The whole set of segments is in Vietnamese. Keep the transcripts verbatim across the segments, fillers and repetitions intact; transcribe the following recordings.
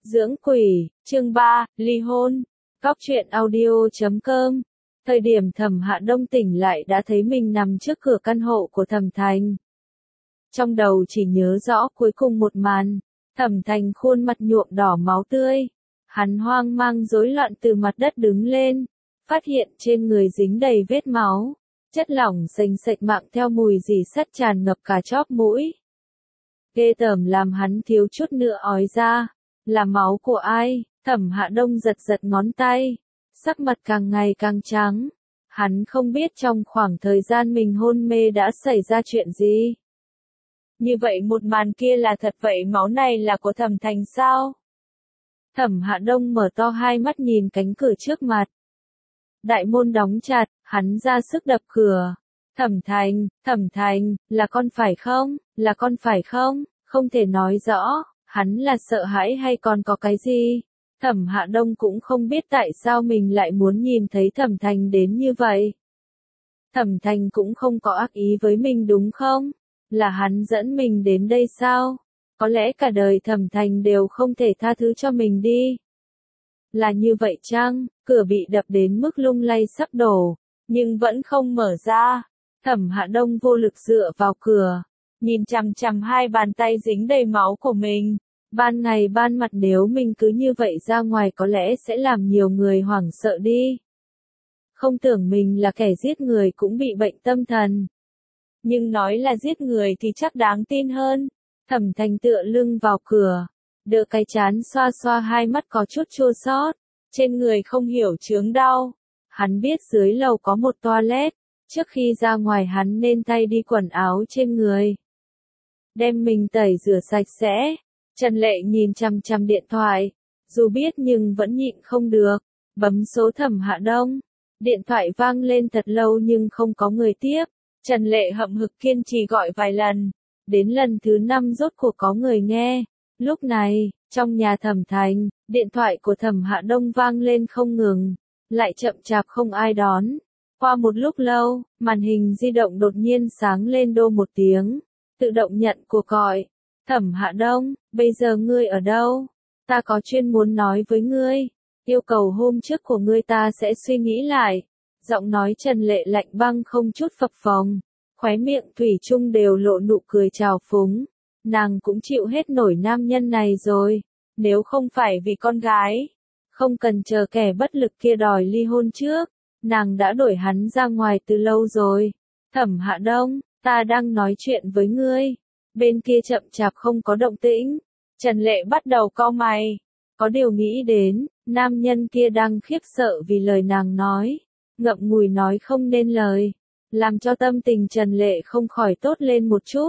Dưỡng quỷ, chương ba, ly hôn. Góc truyện audio chấm com. Thời điểm Thẩm Hạ Đông tỉnh lại đã thấy mình nằm trước cửa căn hộ của Thẩm Thành. Trong đầu chỉ nhớ rõ cuối cùng một màn, Thẩm Thành khuôn mặt nhuộm đỏ máu tươi. Hắn hoang mang rối loạn từ mặt đất đứng lên, phát hiện trên người dính đầy vết máu, chất lỏng sền sệt mạng theo mùi rỉ sắt tràn ngập cả chóp mũi. Ghê tởm làm hắn thiếu chút nữa ói ra. Là máu của ai? Thẩm Hạ Đông giật giật ngón tay, sắc mặt càng ngày càng trắng. Hắn không biết trong khoảng thời gian mình hôn mê đã xảy ra chuyện gì. Như vậy một màn kia là thật vậy, máu này là của Thẩm Thành sao? Thẩm Hạ Đông mở to hai mắt nhìn cánh cửa trước mặt. Đại môn đóng chặt, hắn ra sức đập cửa. Thẩm Thành, Thẩm Thành, là con phải không? Là con phải không? Không thể nói rõ. Hắn là sợ hãi hay còn có cái gì? Thẩm Hạ Đông cũng không biết tại sao mình lại muốn nhìn thấy Thẩm Thành đến như vậy. Thẩm Thành cũng không có ác ý với mình đúng không? Là hắn dẫn mình đến đây sao? Có lẽ cả đời Thẩm Thành đều không thể tha thứ cho mình đi. Là như vậy chăng? Cửa bị đập đến mức lung lay sắp đổ, nhưng vẫn không mở ra. Thẩm Hạ Đông vô lực dựa vào cửa, nhìn chằm chằm hai bàn tay dính đầy máu của mình. Ban ngày ban mặt nếu mình cứ như vậy ra ngoài có lẽ sẽ làm nhiều người hoảng sợ đi. Không tưởng mình là kẻ giết người cũng bị bệnh tâm thần. Nhưng nói là giết người thì chắc đáng tin hơn. Thẩm Thành tựa lưng vào cửa, đỡ cái trán xoa xoa hai mắt có chút chua xót, trên người không hiểu chướng đau. Hắn biết dưới lầu có một toilet, trước khi ra ngoài hắn nên thay đi quần áo trên người. Đem mình tẩy rửa sạch sẽ. Trần Lệ nhìn chằm chằm điện thoại, dù biết nhưng vẫn nhịn không được, bấm số Thẩm Hạ Đông. Điện thoại vang lên thật lâu nhưng không có người tiếp. Trần Lệ hậm hực kiên trì gọi vài lần, đến lần thứ năm rốt cuộc có người nghe. Lúc này, trong nhà Thẩm Thành, điện thoại của Thẩm Hạ Đông vang lên không ngừng, lại chậm chạp không ai đón. Qua một lúc lâu, màn hình di động đột nhiên sáng lên đô một tiếng, tự động nhận cuộc gọi. Thẩm Hạ Đông, bây giờ ngươi ở đâu? Ta có chuyện muốn nói với ngươi. Yêu cầu hôm trước của ngươi ta sẽ suy nghĩ lại. Giọng nói Trần Lệ lạnh băng không chút phập phồng, khóe miệng thủy chung đều lộ nụ cười trào phúng. Nàng cũng chịu hết nổi nam nhân này rồi. Nếu không phải vì con gái, không cần chờ kẻ bất lực kia đòi ly hôn trước, nàng đã đuổi hắn ra ngoài từ lâu rồi. Thẩm Hạ Đông, ta đang nói chuyện với ngươi. Bên kia chậm chạp không có động tĩnh. Trần Lệ bắt đầu cau mày. Có điều nghĩ đến, nam nhân kia đang khiếp sợ vì lời nàng nói. Ngậm ngùi nói không nên lời. Làm cho tâm tình Trần Lệ không khỏi tốt lên một chút.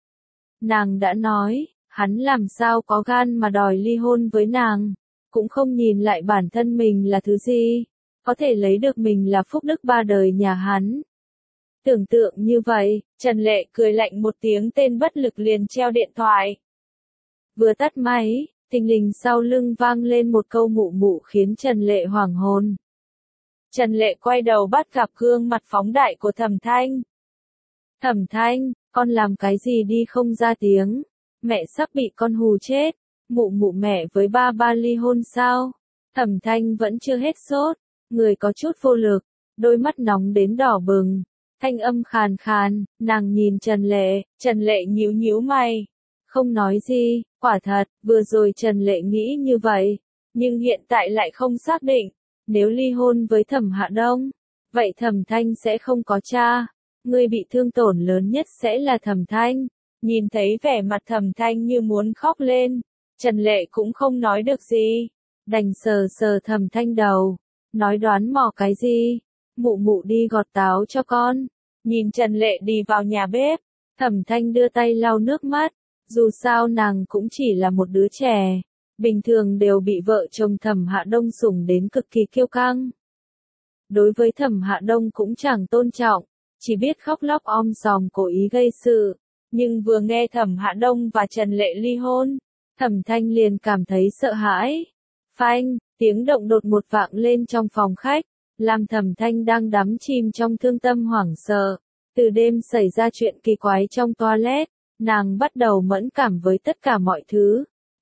Nàng đã nói, hắn làm sao có gan mà đòi ly hôn với nàng. Cũng không nhìn lại bản thân mình là thứ gì. Có thể lấy được mình là phúc đức ba đời nhà hắn. Tưởng tượng như vậy, Trần Lệ cười lạnh một tiếng, tên bất lực liền treo điện thoại. Vừa tắt máy, thình lình sau lưng vang lên một câu mụ mụ khiến Trần Lệ hoảng hồn. Trần Lệ quay đầu bắt gặp gương mặt phóng đại của Thẩm Thanh. Thẩm Thanh, con làm cái gì đi không ra tiếng? Mẹ sắp bị con hù chết. Mụ mụ mẹ với ba ba ly hôn sao? Thẩm Thanh vẫn chưa hết sốt, người có chút vô lực, đôi mắt nóng đến đỏ bừng. Thanh âm khàn khàn, nàng nhìn Trần Lệ, Trần Lệ nhíu nhíu mày. Không nói gì, quả thật, vừa rồi Trần Lệ nghĩ như vậy, nhưng hiện tại lại không xác định. Nếu ly hôn với Thẩm Hạ Đông, vậy Thẩm Thanh sẽ không có cha. Người bị thương tổn lớn nhất sẽ là Thẩm Thanh. Nhìn thấy vẻ mặt Thẩm Thanh như muốn khóc lên, Trần Lệ cũng không nói được gì. Đành sờ sờ Thẩm Thanh đầu, nói đoán mò cái gì. Mụ mụ đi gọt táo cho con. Nhìn Trần Lệ đi vào nhà bếp, Thẩm Thanh đưa tay lau nước mắt. Dù sao nàng cũng chỉ là một đứa trẻ, bình thường đều bị vợ chồng Thẩm Hạ Đông sủng đến cực kỳ kiêu căng. Đối với Thẩm Hạ Đông cũng chẳng tôn trọng, chỉ biết khóc lóc om sòm cố ý gây sự. Nhưng vừa nghe Thẩm Hạ Đông và Trần Lệ ly hôn, Thẩm Thanh liền cảm thấy sợ hãi. Phanh, tiếng động đột một vang lên trong phòng khách. Làm Thẩm Thanh đang đắm chìm trong thương tâm hoảng sợ. Từ đêm xảy ra chuyện kỳ quái trong toilet, nàng bắt đầu mẫn cảm với tất cả mọi thứ.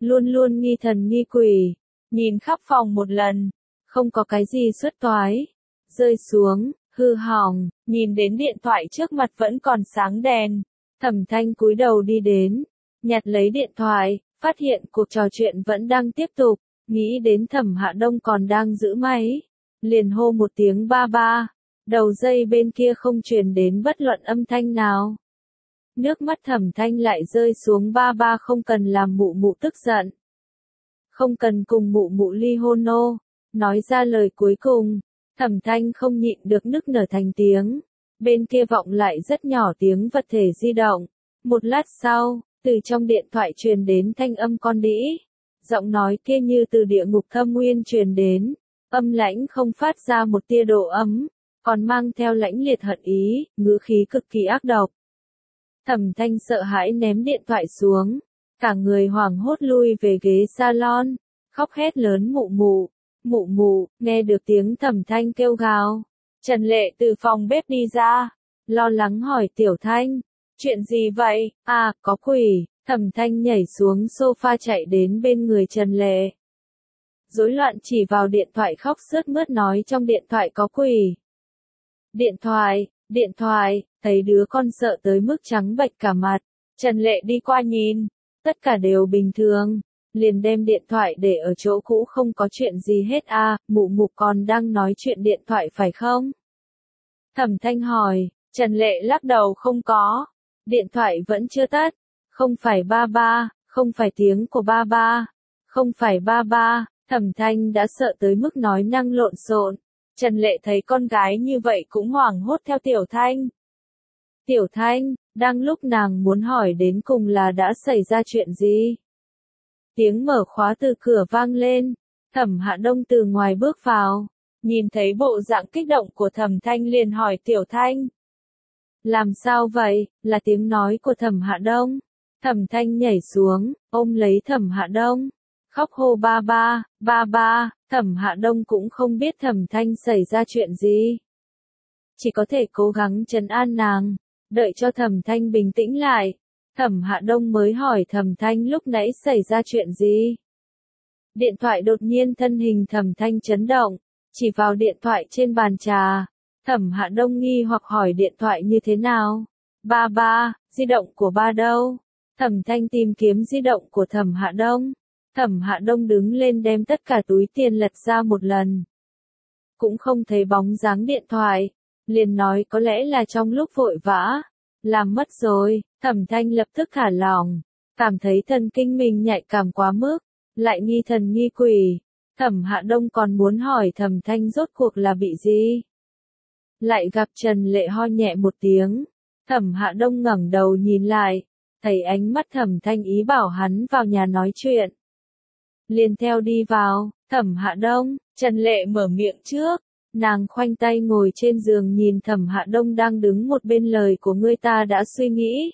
luôn luôn nghi thần nghi quỷ, nhìn khắp phòng một lần, không có cái gì xuất toái, rơi xuống, hư hỏng, nhìn đến điện thoại trước mặt vẫn còn sáng đèn, Thẩm Thanh cúi đầu đi đến, nhặt lấy điện thoại, phát hiện cuộc trò chuyện vẫn đang tiếp tục, nghĩ đến Thẩm Hạ Đông còn đang giữ máy, liền hô một tiếng ba ba, đầu dây bên kia không truyền đến bất luận âm thanh nào. Nước mắt Thẩm Thanh lại rơi xuống ba ba không cần làm mụ mụ tức giận. Không cần cùng mụ mụ ly hôn nô, nói ra lời cuối cùng, Thẩm Thanh không nhịn được nức nở thành tiếng, bên kia vọng lại rất nhỏ tiếng vật thể di động. Một lát sau, từ trong điện thoại truyền đến thanh âm con đĩ, giọng nói kia như từ địa ngục thâm nguyên truyền đến, âm lãnh không phát ra một tia độ ấm, còn mang theo lãnh liệt hận ý, ngữ khí cực kỳ ác độc. Thẩm Thanh sợ hãi ném điện thoại xuống, cả người hoảng hốt lui về ghế salon, khóc hét lớn mụ mụ, mụ mụ, nghe được tiếng Thẩm Thanh kêu gào. Trần Lệ từ phòng bếp đi ra, lo lắng hỏi Tiểu Thanh, chuyện gì vậy, à, có quỷ, Thẩm Thanh nhảy xuống sofa chạy đến bên người Trần Lệ. Rối loạn chỉ vào điện thoại khóc sướt mướt nói trong điện thoại có quỷ. Điện thoại, điện thoại, thấy đứa con sợ tới mức trắng bệch cả mặt, Trần Lệ đi qua nhìn, tất cả đều bình thường, liền đem điện thoại để ở chỗ cũ không có chuyện gì hết à, mụ mụ còn đang nói chuyện điện thoại phải không? Thẩm Thanh hỏi, Trần Lệ lắc đầu không có, điện thoại vẫn chưa tắt, không phải ba ba, không phải tiếng của ba ba, không phải ba ba, Thẩm Thanh đã sợ tới mức nói năng lộn xộn. Trần Lệ thấy con gái như vậy cũng hoảng hốt theo Tiểu Thanh. Tiểu Thanh, đang lúc nàng muốn hỏi đến cùng là đã xảy ra chuyện gì? Tiếng mở khóa từ cửa vang lên, Thẩm Hạ Đông từ ngoài bước vào, nhìn thấy bộ dạng kích động của Thẩm Thanh liền hỏi Tiểu Thanh. Làm sao vậy, là tiếng nói của Thẩm Hạ Đông. Thẩm Thanh nhảy xuống, ôm lấy Thẩm Hạ Đông, khóc hô ba ba, ba ba, Thẩm Hạ Đông cũng không biết Thẩm Thanh xảy ra chuyện gì. Chỉ có thể cố gắng trấn an nàng, đợi cho Thẩm Thanh bình tĩnh lại. Thẩm Hạ Đông mới hỏi Thẩm Thanh lúc nãy xảy ra chuyện gì. Điện thoại đột nhiên thân hình Thẩm Thanh chấn động, chỉ vào điện thoại trên bàn trà. Thẩm Hạ Đông nghi hoặc hỏi điện thoại như thế nào? Ba ba, di động của ba đâu? Thẩm Thanh tìm kiếm di động của Thẩm Hạ Đông. Thẩm Hạ Đông đứng lên đem tất cả túi tiền lật ra một lần. Cũng không thấy bóng dáng điện thoại, liền nói có lẽ là trong lúc vội vã, làm mất rồi. Thẩm Thanh lập tức thả lỏng, cảm thấy thần kinh mình nhạy cảm quá mức, lại nghi thần nghi quỷ. Thẩm Hạ Đông còn muốn hỏi Thẩm Thanh rốt cuộc là bị gì. Lại gặp Trần Lệ ho nhẹ một tiếng, Thẩm Hạ Đông ngẩng đầu nhìn lại, thấy ánh mắt Thẩm Thanh ý bảo hắn vào nhà nói chuyện. Liền theo đi vào, Thẩm Hạ Đông, Trần Lệ mở miệng trước, nàng khoanh tay ngồi trên giường nhìn Thẩm Hạ Đông đang đứng một bên lời của ngươi ta đã suy nghĩ.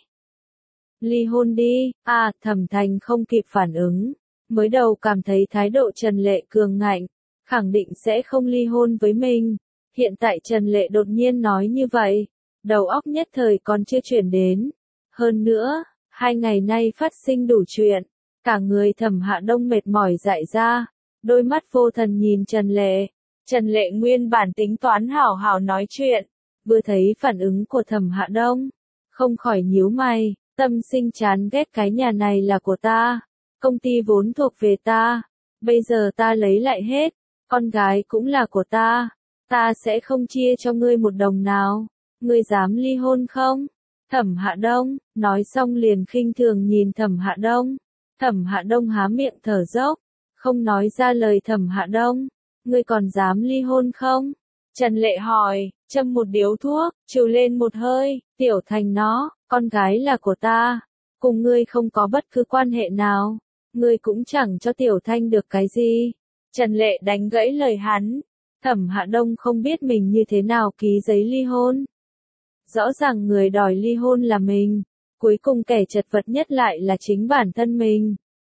Ly hôn đi, à, Thẩm Thanh không kịp phản ứng, mới đầu cảm thấy thái độ Trần Lệ cường ngạnh, khẳng định sẽ không ly hôn với mình. Hiện tại Trần Lệ đột nhiên nói như vậy, đầu óc nhất thời còn chưa chuyển đến. Hơn nữa, hai ngày nay phát sinh đủ chuyện, cả người Thẩm Hạ Đông mệt mỏi dại ra, đôi mắt vô thần nhìn Trần Lệ. Trần Lệ nguyên bản tính toán hảo hảo nói chuyện, vừa thấy phản ứng của Thẩm Hạ Đông, không khỏi nhíu mày, tâm sinh chán ghét cái nhà này là của ta, công ty vốn thuộc về ta, bây giờ ta lấy lại hết, con gái cũng là của ta. Ta sẽ không chia cho ngươi một đồng nào, ngươi dám ly hôn không? Thẩm Hạ Đông, nói xong liền khinh thường nhìn Thẩm Hạ Đông. Thẩm Hạ Đông há miệng thở dốc, không nói ra lời. Thẩm Hạ Đông, ngươi còn dám ly hôn không? Trần Lệ hỏi, châm một điếu thuốc, trừ lên một hơi, Tiểu Thành nó, con gái là của ta, cùng ngươi không có bất cứ quan hệ nào, ngươi cũng chẳng cho Tiểu Thanh được cái gì. Trần Lệ đánh gãy lời hắn. Thẩm Hạ Đông không biết mình như thế nào ký giấy ly hôn. Rõ ràng người đòi ly hôn là mình, cuối cùng kẻ chật vật nhất lại là chính bản thân mình.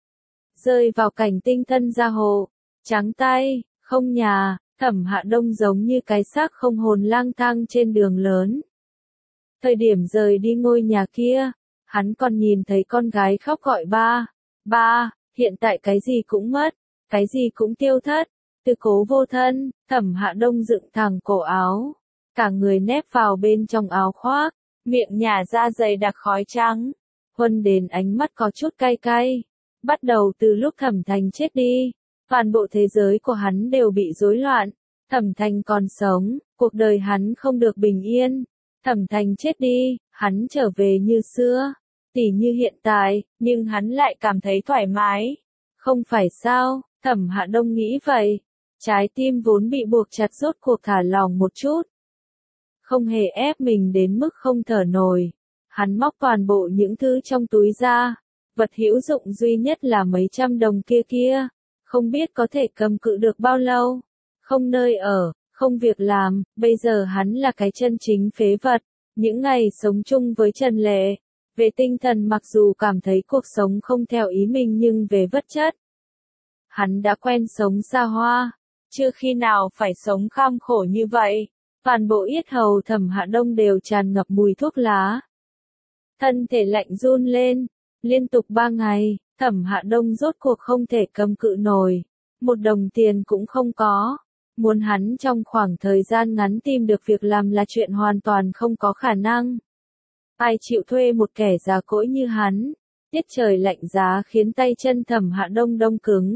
Rơi vào cảnh tinh thân ra hồ, trắng tay, không nhà, Thẩm Hạ Đông giống như cái xác không hồn lang thang trên đường lớn. Thời điểm rời đi ngôi nhà kia, hắn còn nhìn thấy con gái khóc gọi ba, ba, hiện tại cái gì cũng mất, cái gì cũng tiêu thất, tư cố vô thân, Thẩm Hạ Đông dựng thẳng cổ áo, cả người nép vào bên trong áo khoác, miệng nhả ra dày đặc khói trắng. Huân đến ánh mắt có chút cay cay. Bắt đầu từ lúc Thẩm Thành chết đi, toàn bộ thế giới của hắn đều bị rối loạn. Thẩm Thành còn sống, cuộc đời hắn không được bình yên. Thẩm Thành chết đi, hắn trở về như xưa, tỉ như hiện tại, nhưng hắn lại cảm thấy thoải mái. Không phải sao, Thẩm Hạ Đông nghĩ vậy. Trái tim vốn bị buộc chặt rốt cuộc thả lỏng một chút. Không hề ép mình đến mức không thở nổi. Hắn móc toàn bộ những thứ trong túi ra. Vật hữu dụng duy nhất là mấy trăm đồng kia kia. Không biết có thể cầm cự được bao lâu. Không nơi ở, không việc làm, bây giờ hắn là cái chân chính phế vật. Những ngày sống chung với Trần Lệ. Về tinh thần mặc dù cảm thấy cuộc sống không theo ý mình nhưng về vật chất. Hắn đã quen sống xa hoa. Chưa khi nào phải sống kham khổ như vậy. Toàn bộ yết hầu Thẩm Hạ Đông đều tràn ngập mùi thuốc lá. Thân thể lạnh run lên. Liên tục ba ngày, Thẩm Hạ Đông rốt cuộc không thể cầm cự nổi. Một đồng tiền cũng không có. Muốn hắn trong khoảng thời gian ngắn tìm được việc làm là chuyện hoàn toàn không có khả năng. Ai chịu thuê một kẻ già cỗi như hắn. Tiết trời lạnh giá khiến tay chân Thẩm Hạ Đông đông cứng.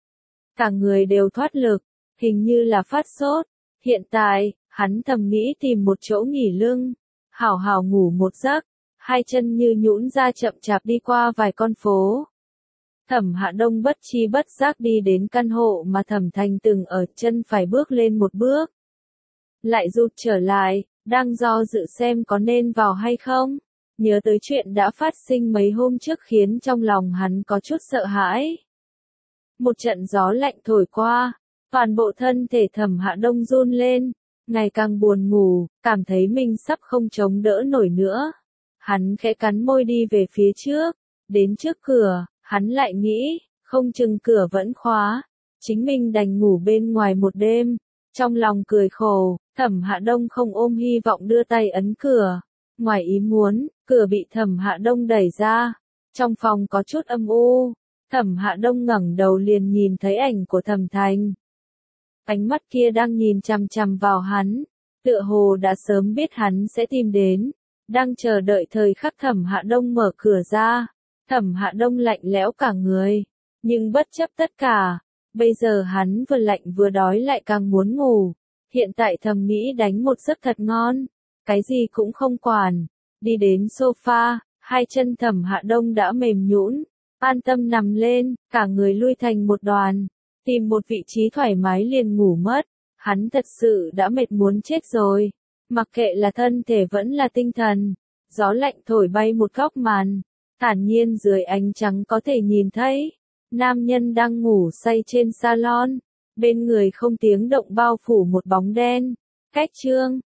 Cả người đều thoát lực, hình như là phát sốt. Hiện tại, hắn thầm nghĩ tìm một chỗ nghỉ lưng, hảo hảo ngủ một giấc, hai chân như nhũn ra chậm chạp đi qua vài con phố. Thẩm Hạ Đông bất chi bất giác đi đến căn hộ mà Thẩm Thành từng ở, chân phải bước lên một bước. Lại rụt trở lại, đang do dự xem có nên vào hay không. Nhớ tới chuyện đã phát sinh mấy hôm trước khiến trong lòng hắn có chút sợ hãi. Một trận gió lạnh thổi qua, toàn bộ thân thể Thẩm Hạ Đông run lên, ngày càng buồn ngủ, cảm thấy mình sắp không chống đỡ nổi nữa. Hắn khẽ cắn môi đi về phía trước, đến trước cửa, hắn lại nghĩ, không chừng cửa vẫn khóa, chính mình đành ngủ bên ngoài một đêm. Trong lòng cười khổ, Thẩm Hạ Đông không ôm hy vọng đưa tay ấn cửa. Ngoài ý muốn, cửa bị Thẩm Hạ Đông đẩy ra. Trong phòng có chút âm u. Thẩm Hạ Đông ngẩng đầu liền nhìn thấy ảnh của Thẩm Thành. Ánh mắt kia đang nhìn chằm chằm vào hắn, tựa hồ đã sớm biết hắn sẽ tìm đến, đang chờ đợi thời khắc Thẩm Hạ Đông mở cửa ra. Thẩm Hạ Đông lạnh lẽo cả người, nhưng bất chấp tất cả, bây giờ hắn vừa lạnh vừa đói lại càng muốn ngủ. Hiện tại thầm nghĩ đánh một giấc thật ngon, cái gì cũng không quản. Đi đến sofa, hai chân Thẩm Hạ Đông đã mềm nhũn, an tâm nằm lên, cả người lui thành một đoàn, tìm một vị trí thoải mái liền ngủ mất. Hắn thật sự đã mệt muốn chết rồi, mặc kệ là thân thể vẫn là tinh thần. Gió lạnh thổi bay một góc màn, thản nhiên dưới ánh trắng có thể nhìn thấy nam nhân đang ngủ say trên salon, bên người không tiếng động bao phủ một bóng đen. Cách chương